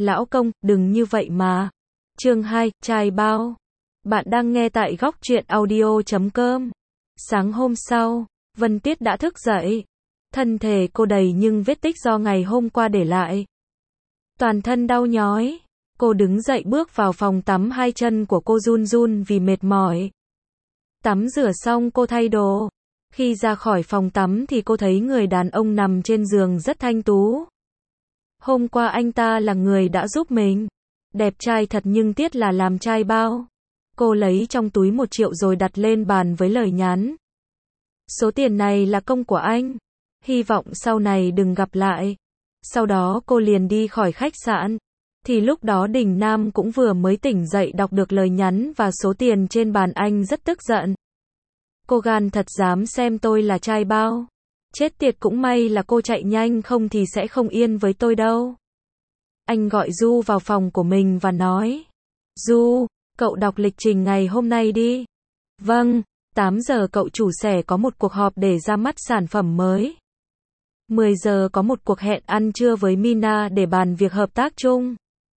Lão công, đừng như vậy mà. Chương 2, trai bao. Bạn đang nghe tại góc truyện audio.com. Sáng hôm sau, Vân Tuyết đã thức dậy. Thân thể cô đầy nhưng vết tích do ngày hôm qua để lại. Toàn thân đau nhói. Cô đứng dậy bước vào phòng tắm, hai chân của cô run run vì mệt mỏi. Tắm rửa xong cô thay đồ. Khi ra khỏi phòng tắm thì cô thấy người đàn ông nằm trên giường rất thanh tú. Hôm qua anh ta là người đã giúp mình. Đẹp trai thật nhưng tiếc là làm trai bao. Cô lấy trong túi 1 triệu rồi đặt lên bàn với lời nhắn. Số tiền này là công của anh. Hy vọng sau này đừng gặp lại. Sau đó cô liền đi khỏi khách sạn. Thì lúc đó Đình Nam cũng vừa mới tỉnh dậy, đọc được lời nhắn và số tiền trên bàn, anh rất tức giận. Cô gan thật dám xem tôi là trai bao. Chết tiệt, cũng may là cô chạy nhanh, không thì sẽ không yên với tôi đâu. Anh gọi Du vào phòng của mình và nói. Du, cậu đọc lịch trình ngày hôm nay đi. Vâng, 8 giờ cậu chủ sẽ có một cuộc họp để ra mắt sản phẩm mới. 10 giờ có một cuộc hẹn ăn trưa với Mina để bàn việc hợp tác chung.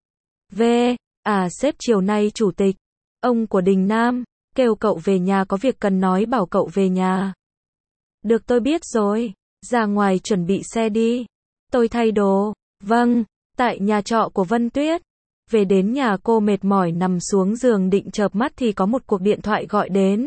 Sếp, chiều nay chủ tịch, ông của Đình Nam, kêu cậu về nhà có việc cần nói, bảo cậu về nhà. Được, tôi biết rồi, ra ngoài chuẩn bị xe đi. Tôi thay đồ. Vâng, tại nhà trọ của Vân Tuyết. Về đến nhà cô mệt mỏi nằm xuống giường định chợp mắt thì có một cuộc điện thoại gọi đến.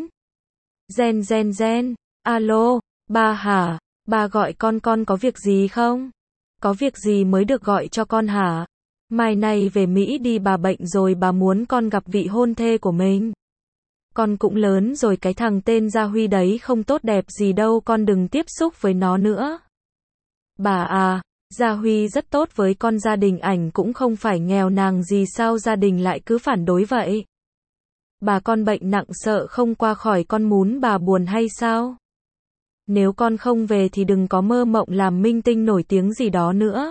Gen. Alo, ba hả? Ba gọi con có việc gì không? Có việc gì mới được gọi cho con hả? Mai này về Mỹ đi, bà bệnh rồi, bà muốn con gặp vị hôn thê của mình. Con cũng lớn rồi, cái thằng tên Gia Huy đấy không tốt đẹp gì đâu, con đừng tiếp xúc với nó nữa. Bà à, Gia Huy rất tốt với con, gia đình ảnh cũng không phải nghèo nàn gì, sao gia đình lại cứ phản đối vậy? Bà, con bệnh nặng sợ không qua khỏi, con muốn bà buồn hay sao? Nếu con không về thì đừng có mơ mộng làm minh tinh nổi tiếng gì đó nữa.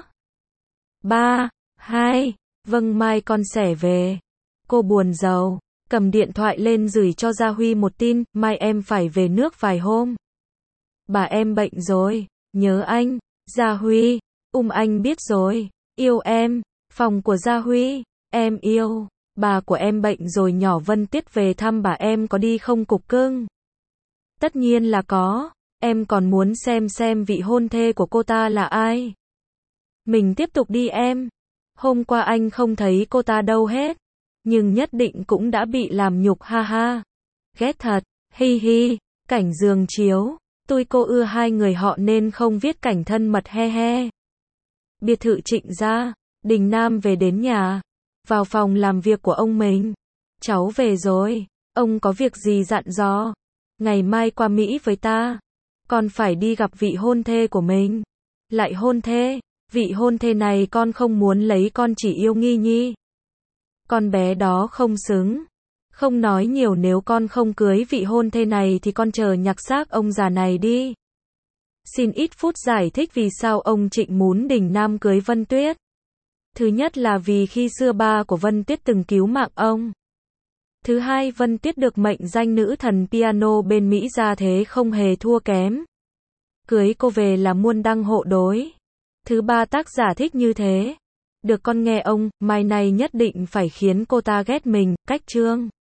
3, 2, vâng, mai con sẽ về. Cô buồn rầu, cầm điện thoại lên gửi cho Gia Huy một tin, mai em phải về nước vài hôm. Bà, em bệnh rồi, nhớ anh. Gia Huy, anh biết rồi, yêu em. Phòng của Gia Huy, em yêu. Bà của em bệnh rồi nhỏ, Vân Tuyết về thăm bà, em có đi không cục cưng? Tất nhiên là có. Em còn muốn xem vị hôn thê của cô ta là ai. Mình tiếp tục đi em. Hôm qua anh không thấy cô ta đâu hết. Nhưng nhất định cũng đã bị làm nhục, ha ha. Ghét thật, hi hi. Cảnh giường chiếu. Tôi cô ưa hai người họ nên không viết cảnh thân mật, he he. Biệt thự Trịnh gia. Đình Nam về đến nhà. Vào phòng làm việc của ông mình. Cháu về rồi. Ông có việc gì dặn dò? Ngày mai qua Mỹ với ta. Con phải đi gặp vị hôn thê của mình. Lại hôn thê? Vị hôn thê này con không muốn lấy, con chỉ yêu Nghi Nhi. Con bé đó không xứng. Không nói nhiều, nếu con không cưới vị hôn thê này thì con chờ nhặt xác ông già này đi. Xin ít phút giải thích vì sao ông Trịnh muốn Đình Nam cưới Vân Tuyết. Thứ nhất là vì khi xưa ba của Vân Tuyết từng cứu mạng ông. Thứ hai, Vân Tuyết được mệnh danh nữ thần piano bên Mỹ, ra thế không hề thua kém. Cưới cô về là muôn đăng hộ đối. Thứ ba, tác giả thích như thế. Được, con nghe ông, mai này nhất định phải khiến cô ta ghét mình, cách chương.